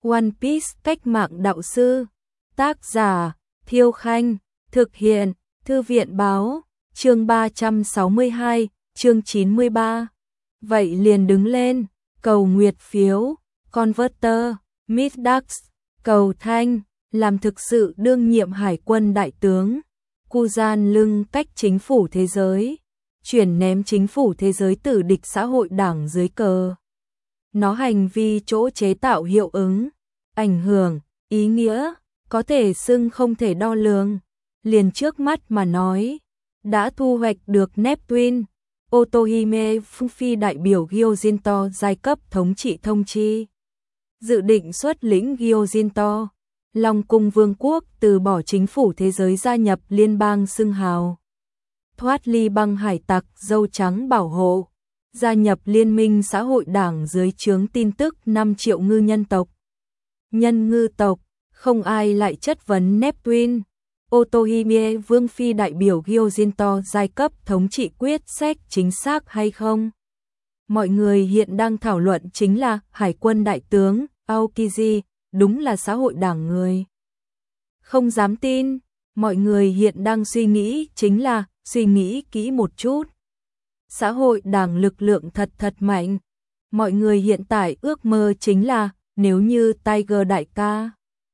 One Piece cách mạng đạo sư. Tác giả Thiêu Khanh. Thực hiện Thư viện Báo. Chương 362, chương 93. Vậy liền đứng lên, cầu nguyệt phiếu, Converter, Midax, cầu thanh, làm thực sự đương nhiệm hải quân đại tướng. Kuzan lưng cách chính phủ thế giới, chuyển ném chính phủ thế giới tử địch xã hội đảng dưới cờ. Nó hành vi chỗ chế tạo hiệu ứng, ảnh hưởng, ý nghĩa, có thể xưng không thể đo lường. Liền trước mắt mà nói, đã thu hoạch được Neptune, Otohime Phi đại biểu Gyojinto giai cấp thống trị thông chi. Dự định xuất lĩnh Gyojinto, Long Cung Vương quốc từ bỏ chính phủ thế giới gia nhập liên bang xưng hào. Thoát ly băng hải tặc dâu trắng bảo hộ, gia nhập liên minh xã hội đảng dưới trướng tin tức 5 triệu ngư nhân tộc. Nhân ngư tộc, không ai lại chất vấn Neptune. Otohime Vương Phi đại biểu Gyojinto giai cấp thống trị quyết sách chính xác hay không? Mọi người hiện đang thảo luận chính là Hải quân đại tướng Aokiji, đúng là xã hội đảng người. Không dám tin, mọi người hiện đang suy nghĩ chính là suy nghĩ kỹ một chút. Xã hội đảng lực lượng thật mạnh. Mọi người hiện tại ước mơ chính là nếu như Tiger đại ca,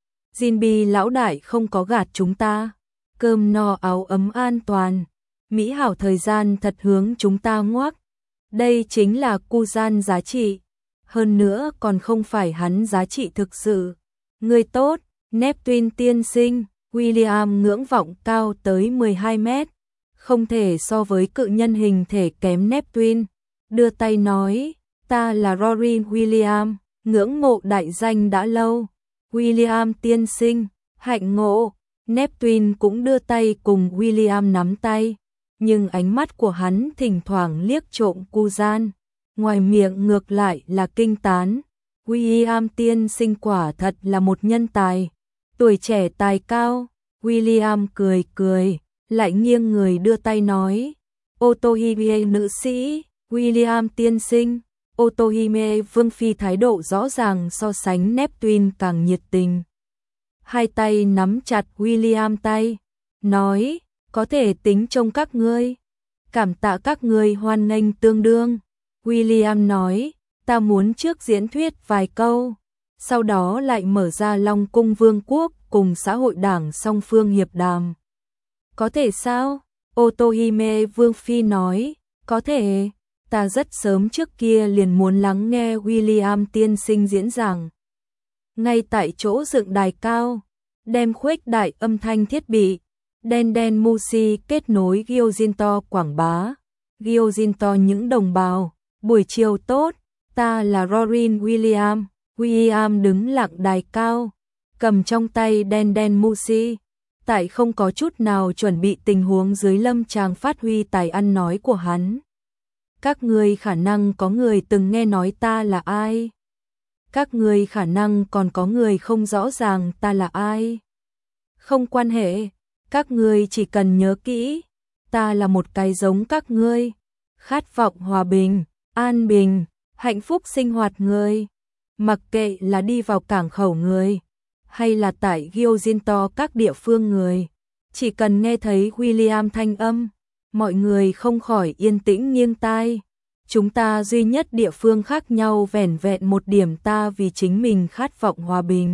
Jinbe lão đại không có gạt chúng ta, cơm no áo ấm an toàn, mỹ hảo thời gian thật hướng chúng ta ngoắc. Đây chính là Kuzan giá trị. Hơn nữa còn không phải hắn giá trị thực sự. Người tốt, Neptune tiên sinh, William ngưỡng vọng cao tới 12 mét. Không thể so với cự nhân hình thể kém Neptune. Đưa tay nói, ta là Rory William, ngưỡng mộ đại danh đã lâu. William tiên sinh, hạnh ngộ. Neptune cũng đưa tay cùng William nắm tay. Nhưng ánh mắt của hắn thỉnh thoảng liếc trộm Kuzan. Ngoài miệng ngược lại là kinh tán. William tiên sinh quả thật là một nhân tài. Tuổi trẻ tài cao. William cười, lại nghiêng người đưa tay nói. Otohime nữ sĩ, William tiên sinh. Otohime Vương Phi thái độ rõ ràng so sánh Neptune càng nhiệt tình. Hai tay nắm chặt William tay. Nói, có thể tính trông các ngươi. Cảm tạ các ngươi hoan nghênh tương đương. William nói, ta muốn trước diễn thuyết vài câu, sau đó lại mở ra Long Cung Vương quốc cùng xã hội đảng song phương hiệp đàm. Có thể sao? Otohime Vương Phi nói, có thể, ta rất sớm trước kia liền muốn lắng nghe William tiên sinh diễn giảng. Ngay tại chỗ dựng đài cao, đem khuếch đại âm thanh thiết bị, đen Musi kết nối Gyojinto quảng bá. Gyojinto những đồng bào. Buổi chiều tốt, ta là Rorin William. William đứng lặng đài cao, cầm trong tay đen Musi. Tại không có chút nào chuẩn bị tình huống dưới lâm tràng phát huy tài ăn nói của hắn. Các ngươi khả năng có người từng nghe nói ta là ai. Các ngươi khả năng còn có người không rõ ràng ta là ai. Không quan hệ, các ngươi chỉ cần nhớ kỹ, ta là một cái giống các ngươi, khát vọng hòa bình, an bình, hạnh phúc sinh hoạt người. Mặc kệ là đi vào cảng khẩu người, hay là tại Gyojinto các địa phương người, chỉ cần nghe thấy William thanh âm, mọi người không khỏi yên tĩnh nghiêng tai. Chúng ta duy nhất địa phương khác nhau vẻn vẹn một điểm, ta vì chính mình khát vọng hòa bình,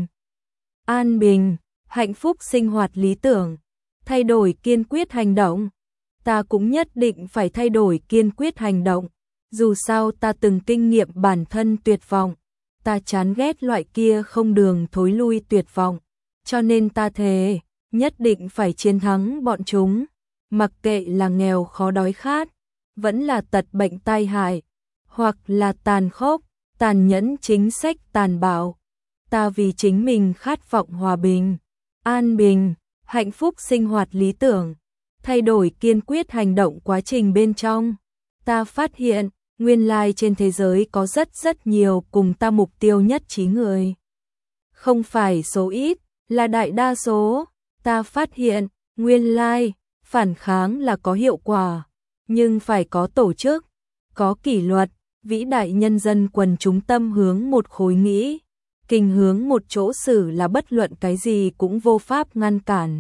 an bình, hạnh phúc sinh hoạt lý tưởng, thay đổi kiên quyết hành động. Ta cũng nhất định phải thay đổi kiên quyết hành động. Dù sao ta từng kinh nghiệm bản thân tuyệt vọng, ta chán ghét loại kia không đường thối lui tuyệt vọng, cho nên ta thề, nhất định phải chiến thắng bọn chúng, mặc kệ là nghèo khó đói khát, vẫn là tật bệnh tai hại, hoặc là tàn khốc, tàn nhẫn chính sách tàn bạo. Ta vì chính mình khát vọng hòa bình, an bình, hạnh phúc sinh hoạt lý tưởng, thay đổi kiên quyết hành động quá trình bên trong. Ta phát hiện, nguyên lai trên thế giới có rất nhiều cùng ta mục tiêu nhất trí người. Không phải số ít, là đại đa số. Ta phát hiện, nguyên lai, phản kháng là có hiệu quả, nhưng phải có tổ chức, có kỷ luật, vĩ đại nhân dân quần chúng tâm hướng một khối nghĩ. kình hướng một chỗ xử là bất luận cái gì cũng vô pháp ngăn cản.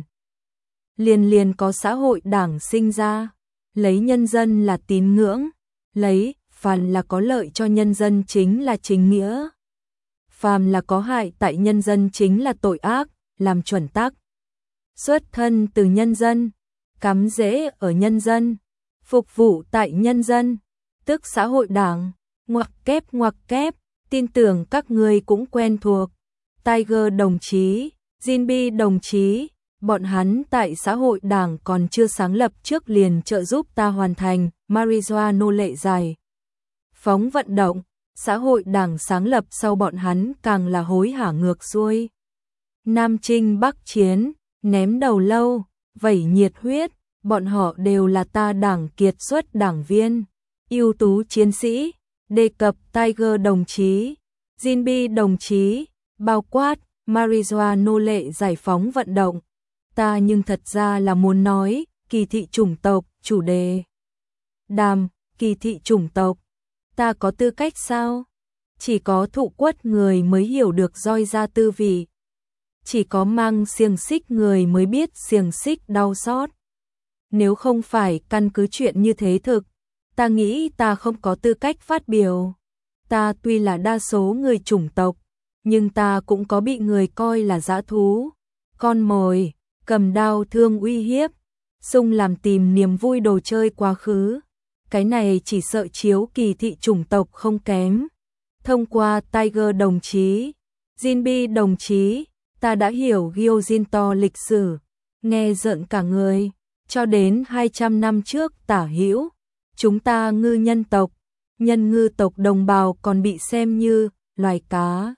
Liền có xã hội đảng sinh ra, lấy nhân dân là tín ngưỡng, lấy phàm là có lợi cho nhân dân chính là chính nghĩa. Phàm là có hại tại nhân dân chính là tội ác, làm chuẩn tắc. Xuất thân từ nhân dân, cắm rễ ở nhân dân, phục vụ tại nhân dân, tức xã hội đảng. Ngoặc kép, tin tưởng các người cũng quen thuộc. Tiger đồng chí, Jinbi đồng chí, bọn hắn tại xã hội đảng còn chưa sáng lập trước liền trợ giúp ta hoàn thành marijuana nô lệ giải phóng vận động. Xã hội đảng sáng lập sau bọn hắn càng là hối hả ngược xuôi. Nam Chinh Bắc Chiến, ném đầu lâu, vẩy nhiệt huyết, bọn họ đều là ta đảng kiệt xuất đảng viên, ưu tú chiến sĩ. Đề cập Tiger đồng chí, Jinbi đồng chí, bao quát marijuana nô lệ giải phóng vận động. Ta nhưng thật ra là muốn nói kỳ thị chủng tộc, chủ đề đàm kỳ thị chủng tộc. Ta có tư cách sao? Chỉ có thụ quất người mới hiểu được roi ra tư vị. Chỉ có mang xiềng xích người mới biết xiềng xích đau xót. Nếu không phải căn cứ chuyện như thế thực, ta nghĩ ta không có tư cách phát biểu. Ta tuy là đa số người chủng tộc, nhưng ta cũng có bị người coi là dã thú, con mồi, cầm đao thương uy hiếp, xung làm tìm niềm vui đồ chơi quá khứ. Cái này chỉ sợ chiếu kỳ thị chủng tộc không kém. Thông qua Tiger đồng chí, Jinbi đồng chí, ta đã hiểu Gyojin lịch sử, nghe rợn cả người. Cho đến 200 năm trước tả hữu, chúng ta ngư nhân tộc, nhân ngư tộc đồng bào còn bị xem như loài cá.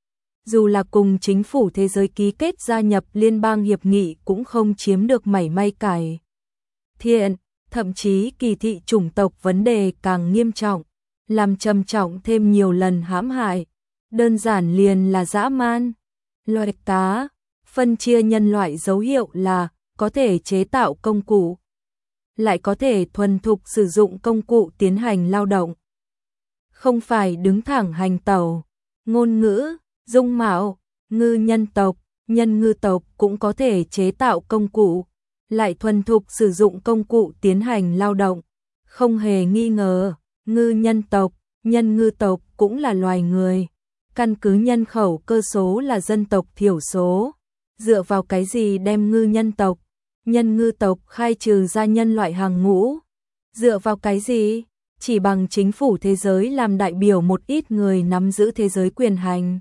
Dù là cùng chính phủ thế giới ký kết gia nhập liên bang hiệp nghị cũng không chiếm được mảy may cải thiện, thậm chí kỳ thị chủng tộc vấn đề càng nghiêm trọng, làm trầm trọng thêm nhiều lần hãm hại, đơn giản liền là dã man. Loài cá, phân chia nhân loại dấu hiệu là có thể chế tạo công cụ, lại có thể thuần thục sử dụng công cụ tiến hành lao động. Không phải đứng thẳng hành tẩu, ngôn ngữ, dung mạo, ngư nhân tộc, nhân ngư tộc cũng có thể chế tạo công cụ, lại thuần thục sử dụng công cụ tiến hành lao động. Không hề nghi ngờ, ngư nhân tộc, nhân ngư tộc cũng là loài người. Căn cứ nhân khẩu cơ số là dân tộc thiểu số. Dựa vào cái gì đem ngư nhân tộc, nhân ngư tộc khai trừ ra nhân loại hàng ngũ? Dựa vào cái gì? Chỉ bằng chính phủ thế giới làm đại biểu một ít người nắm giữ thế giới quyền hành.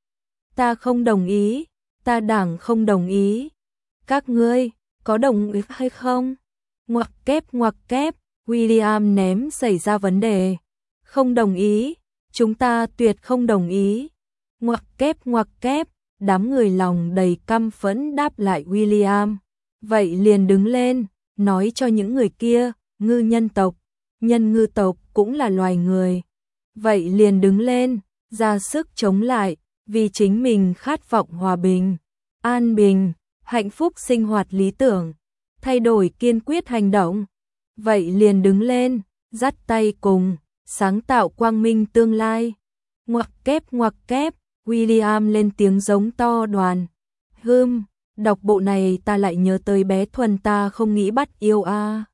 Ta không đồng ý, ta đảng không đồng ý. Các ngươi có đồng ý hay không? Ngoặc kép, William ném xảy ra vấn đề. Không đồng ý, chúng ta tuyệt không đồng ý. Ngoặc kép, đám người lòng đầy căm phẫn đáp lại William. Vậy liền đứng lên, nói cho những người kia, ngư nhân tộc, nhân ngư tộc cũng là loài người. Vậy liền đứng lên, ra sức chống lại, vì chính mình khát vọng hòa bình, an bình, hạnh phúc sinh hoạt lý tưởng, thay đổi kiên quyết hành động. Vậy liền đứng lên, dắt tay cùng, sáng tạo quang minh tương lai. Ngoặc kép, William lên tiếng giống to đoàn. Đọc bộ này ta lại nhớ tới bé Thuần ta không nghĩ bắt yêu a.